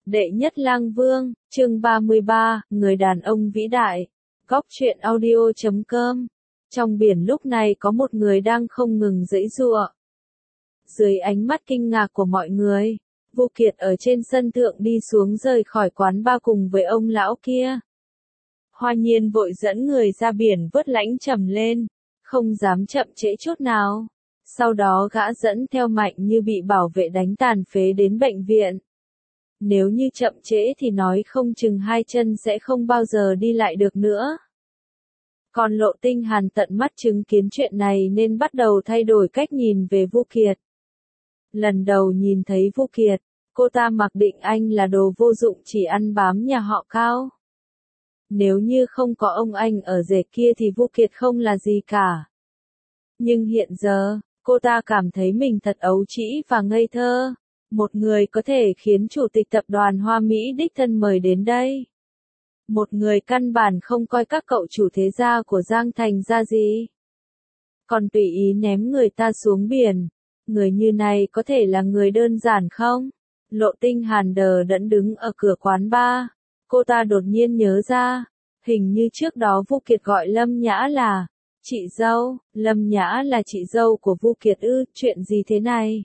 Đệ nhất lang vương, chương 33, người đàn ông vĩ đại. Góc truyện audio.com. Trong biển lúc này có một người đang không ngừng giãy giụa. Dưới ánh mắt kinh ngạc của mọi người, Vu Kiệt ở trên sân thượng đi xuống rời khỏi quán bar cùng với ông lão kia. Hoa Nhiên vội dẫn người ra biển vớt lãnh trầm lên, không dám chậm trễ chút nào. Sau đó gã dẫn theo Mạnh Như bị bảo vệ đánh tàn phế đến bệnh viện. Nếu như chậm trễ thì nói không chừng hai chân sẽ không bao giờ đi lại được nữa. Còn Lộ Tinh Hàn tận mắt chứng kiến chuyện này nên bắt đầu thay đổi cách nhìn về Vu Kiệt. Lần đầu nhìn thấy Vu Kiệt, cô ta mặc định anh là đồ vô dụng chỉ ăn bám nhà họ Cao. Nếu như không có ông anh ở rể kia thì Vu Kiệt không là gì cả. Nhưng hiện giờ, cô ta cảm thấy mình thật ấu trĩ và ngây thơ. Một người có thể khiến chủ tịch tập đoàn Hoa Mỹ đích thân mời đến đây. Một người căn bản không coi các cậu chủ thế gia của Giang Thành ra gì. Còn tùy ý ném người ta xuống biển. Người như này có thể là người đơn giản không? Lộ Tinh Hàn đờ đẫn đứng ở cửa quán bar. Cô ta đột nhiên nhớ ra. Hình như trước đó Vu Kiệt gọi Lâm Nhã là chị dâu. Lâm Nhã là chị dâu của Vu Kiệt ư? Chuyện gì thế này?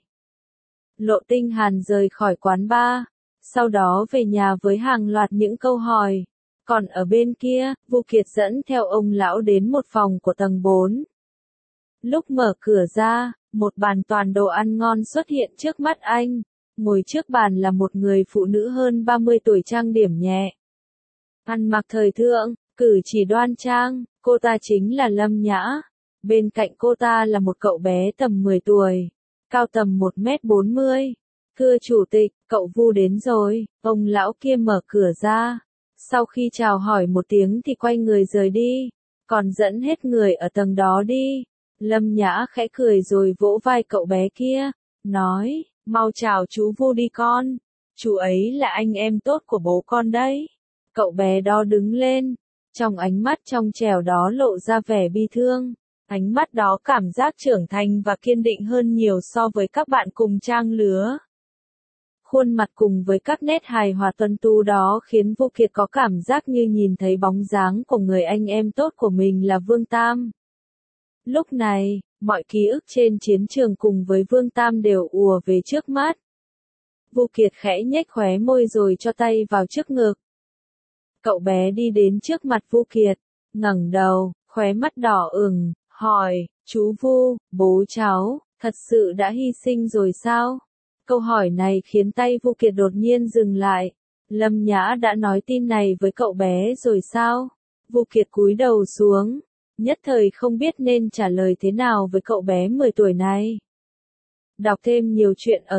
Lộ Tinh Hàn rời khỏi quán bar, sau đó về nhà với hàng loạt những câu hỏi. Còn ở bên kia, Vu Kiệt dẫn theo ông lão đến một phòng của tầng 4. Lúc mở cửa ra, một bàn toàn đồ ăn ngon xuất hiện trước mắt anh. Ngồi trước bàn là một người phụ nữ hơn 30 tuổi trang điểm nhẹ. Ăn mặc thời thượng, cử chỉ đoan trang, cô ta chính là Lâm Nhã. Bên cạnh cô ta là một cậu bé tầm 10 tuổi. Cao tầm 1m40. Thưa chủ tịch, cậu Vu đến rồi. Ông lão kia mở cửa ra. Sau khi chào hỏi một tiếng thì quay người rời đi. Còn dẫn hết người ở tầng đó đi. Lâm Nhã khẽ cười rồi vỗ vai cậu bé kia. Nói, mau chào chú Vu đi con. Chú ấy là anh em tốt của bố con đấy. Cậu bé đó đứng lên. Trong ánh mắt trong trẻo đó lộ ra vẻ bi thương. Ánh mắt đó cảm giác trưởng thành và kiên định hơn nhiều so với các bạn cùng trang lứa. Khuôn mặt cùng với các nét hài hòa tuấn tú đó khiến Vu Kiệt có cảm giác như nhìn thấy bóng dáng của người anh em tốt của mình là Vương Tam. Lúc này, mọi ký ức trên chiến trường cùng với Vương Tam đều ùa về trước mắt. Vu Kiệt khẽ nhếch khóe môi rồi cho tay vào trước ngực. Cậu bé đi đến trước mặt Vu Kiệt, ngẩng đầu, khóe mắt đỏ ửng. Hỏi, chú Vu, bố cháu, thật sự đã hy sinh rồi sao? Câu hỏi này khiến tay Vu Kiệt đột nhiên dừng lại. Lâm Nhã đã nói tin này với cậu bé rồi sao? Vu Kiệt cúi đầu xuống, nhất thời không biết nên trả lời thế nào với cậu bé 10 tuổi này. Đọc thêm nhiều chuyện ở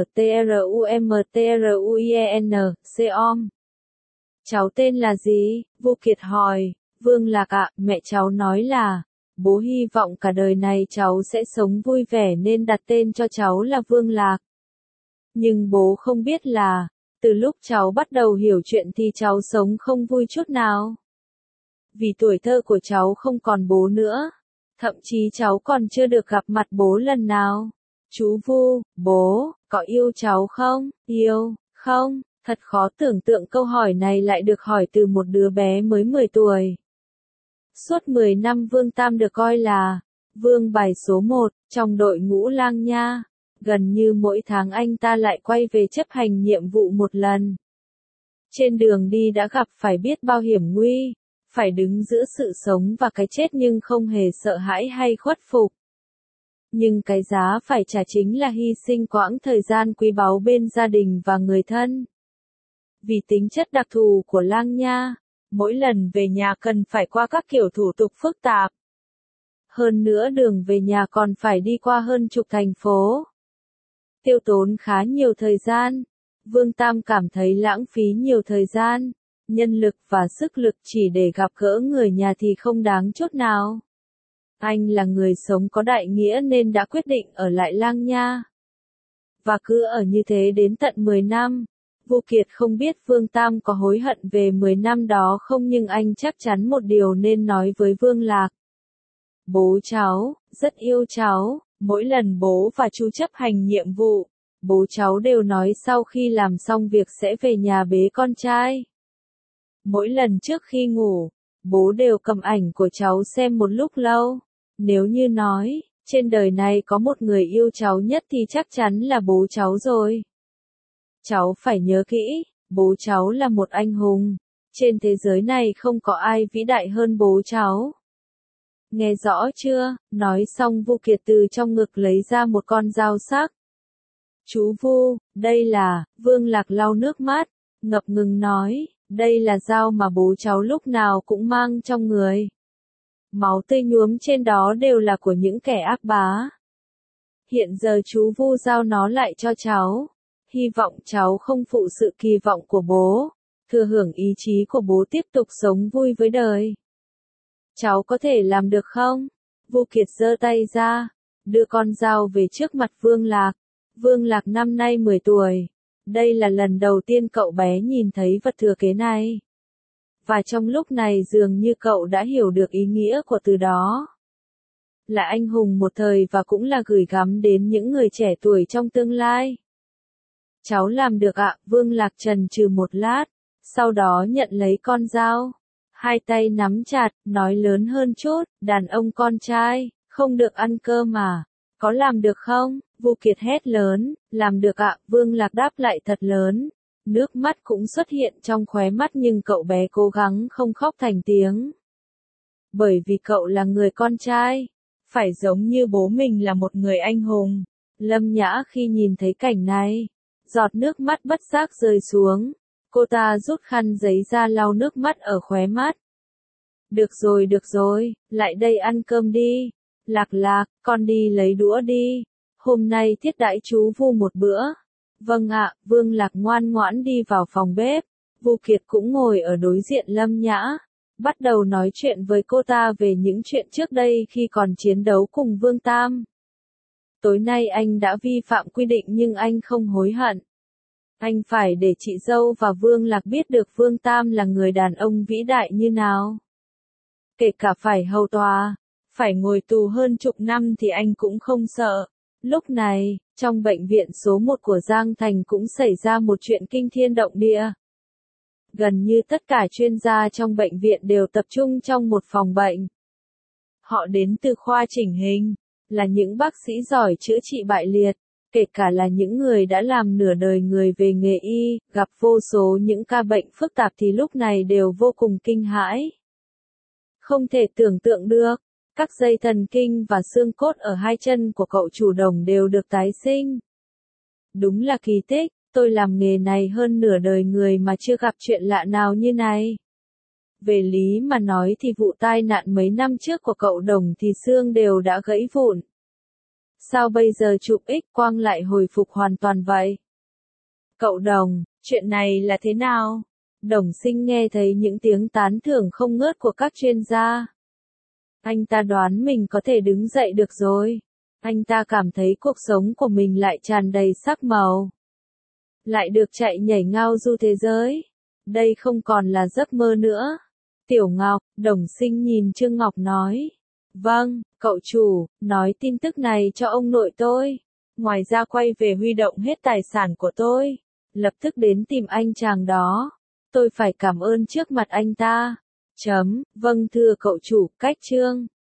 trumtruien.com. Cháu tên là gì? Vu Kiệt hỏi. Vương Lạc ạ, mẹ cháu nói là bố hy vọng cả đời này cháu sẽ sống vui vẻ nên đặt tên cho cháu là Vương Lạc. Nhưng bố không biết là, từ lúc cháu bắt đầu hiểu chuyện thì cháu sống không vui chút nào. Vì tuổi thơ của cháu không còn bố nữa. Thậm chí cháu còn chưa được gặp mặt bố lần nào. Chú Vu, bố, có yêu cháu không? Yêu, không? Thật khó tưởng tượng câu hỏi này lại được hỏi từ một đứa bé mới 10 tuổi. Suốt 10 năm Vương Tam được coi là vương bài số 1 trong đội ngũ Lang Nha. Gần như mỗi tháng anh ta lại quay về chấp hành nhiệm vụ một lần. Trên đường đi đã gặp phải biết bao hiểm nguy, phải đứng giữa sự sống và cái chết nhưng không hề sợ hãi hay khuất phục. Nhưng cái giá phải trả chính là hy sinh quãng thời gian quý báu bên gia đình và người thân. Vì tính chất đặc thù của Lang Nha, mỗi lần về nhà cần phải qua các kiểu thủ tục phức tạp. Hơn nữa đường về nhà còn phải đi qua hơn chục thành phố. Tiêu tốn khá nhiều thời gian. Vương Tam cảm thấy lãng phí nhiều thời gian, nhân lực và sức lực chỉ để gặp gỡ người nhà thì không đáng chút nào. Anh là người sống có đại nghĩa nên đã quyết định ở lại Lang Nha. Và cứ ở như thế đến tận 10 năm. Vu Kiệt không biết Vương Tam có hối hận về 10 năm đó không nhưng anh chắc chắn một điều nên nói với Vương Lạc. Bố cháu, rất yêu cháu, mỗi lần bố và chú chấp hành nhiệm vụ, Bố cháu đều nói sau khi làm xong việc sẽ về nhà bế con trai. Mỗi lần trước khi ngủ, bố đều cầm ảnh của cháu xem một lúc lâu. Nếu như nói, trên đời này có một người yêu cháu nhất thì chắc chắn là bố cháu rồi. Cháu phải nhớ kỹ, bố cháu là một anh hùng. Trên thế giới này không có ai vĩ đại hơn bố cháu. Nghe rõ chưa? Nói xong Vu Kiệt từ trong ngực lấy ra một con dao sắc. Chú Vu, đây là, Vương Lạc lau nước mắt, ngập ngừng nói, đây là dao mà bố cháu lúc nào cũng mang trong người. Máu tươi nhuốm trên đó đều là của những kẻ ác bá. Hiện giờ chú Vu giao nó lại cho cháu. Hy vọng cháu không phụ sự kỳ vọng của bố, thừa hưởng ý chí của bố tiếp tục sống vui với đời. Cháu có thể làm được không? Vu Kiệt giơ tay ra, đưa con dao về trước mặt Vương Lạc. Vương Lạc năm nay 10 tuổi. Đây là lần đầu tiên cậu bé nhìn thấy vật thừa kế này. Và trong lúc này dường như cậu đã hiểu được ý nghĩa của từ đó. Là anh hùng một thời và cũng là gửi gắm đến những người trẻ tuổi trong tương lai. Cháu làm được ạ, Vương Lạc chần chừ một lát, sau đó nhận lấy con dao. Hai tay nắm chặt, nói lớn hơn chút, đàn ông con trai, không được ăn cơm à, có làm được không? Vu Kiệt hét lớn, làm được ạ, Vương Lạc đáp lại thật lớn. Nước mắt cũng xuất hiện trong khóe mắt nhưng cậu bé cố gắng không khóc thành tiếng. Bởi vì cậu là người con trai, phải giống như bố mình là một người anh hùng. Lâm Nhã khi nhìn thấy cảnh này, giọt nước mắt bất giác rơi xuống. Cô ta rút khăn giấy ra lau nước mắt ở khóe mắt. Được rồi, lại đây ăn cơm đi. Lạc Lạc, con đi lấy đũa đi. Hôm nay thiết đãi chú Vu một bữa. Vâng ạ, Vương Lạc ngoan ngoãn đi vào phòng bếp. Vu Kiệt cũng ngồi ở đối diện Lâm Nhã. Bắt đầu nói chuyện với cô ta về những chuyện trước đây khi còn chiến đấu cùng Vương Tam. Tối nay anh đã vi phạm quy định nhưng anh không hối hận. Anh phải để chị dâu và Vương Lạc biết được Vương Tam là người đàn ông vĩ đại như nào. Kể cả phải hầu tòa, phải ngồi tù hơn chục năm thì anh cũng không sợ. Lúc này, trong bệnh viện số 1 của Giang Thành cũng xảy ra một chuyện kinh thiên động địa. Gần như tất cả chuyên gia trong bệnh viện đều tập trung trong một phòng bệnh. Họ đến từ khoa chỉnh hình, là những bác sĩ giỏi chữa trị bại liệt, kể cả là những người đã làm nửa đời người về nghề y, gặp vô số những ca bệnh phức tạp thì lúc này đều vô cùng kinh hãi. Không thể tưởng tượng được, các dây thần kinh và xương cốt ở hai chân của cậu chủ Đồng đều được tái sinh. Đúng là kỳ tích, tôi làm nghề này hơn nửa đời người mà chưa gặp chuyện lạ nào như này. Về lý mà nói thì vụ tai nạn mấy năm trước của cậu Đồng thì xương đều đã gãy vụn. Sao bây giờ chụp X-quang lại hồi phục hoàn toàn vậy? Cậu Đồng, chuyện này là thế nào? Đồng Sinh nghe thấy những tiếng tán thưởng không ngớt của các chuyên gia. Anh ta đoán mình có thể đứng dậy được rồi. Anh ta cảm thấy cuộc sống của mình lại tràn đầy sắc màu. Lại được chạy nhảy ngao du thế giới. Đây không còn là giấc mơ nữa. Tiểu Ngọc, Đồng Sinh nhìn Trương Ngọc nói. Vâng, cậu chủ, nói tin tức này cho ông nội tôi. Ngoài ra quay về huy động hết tài sản của tôi. Lập tức đến tìm anh chàng đó. Tôi phải cảm ơn trước mặt anh ta. Vâng thưa cậu chủ, cách Trương.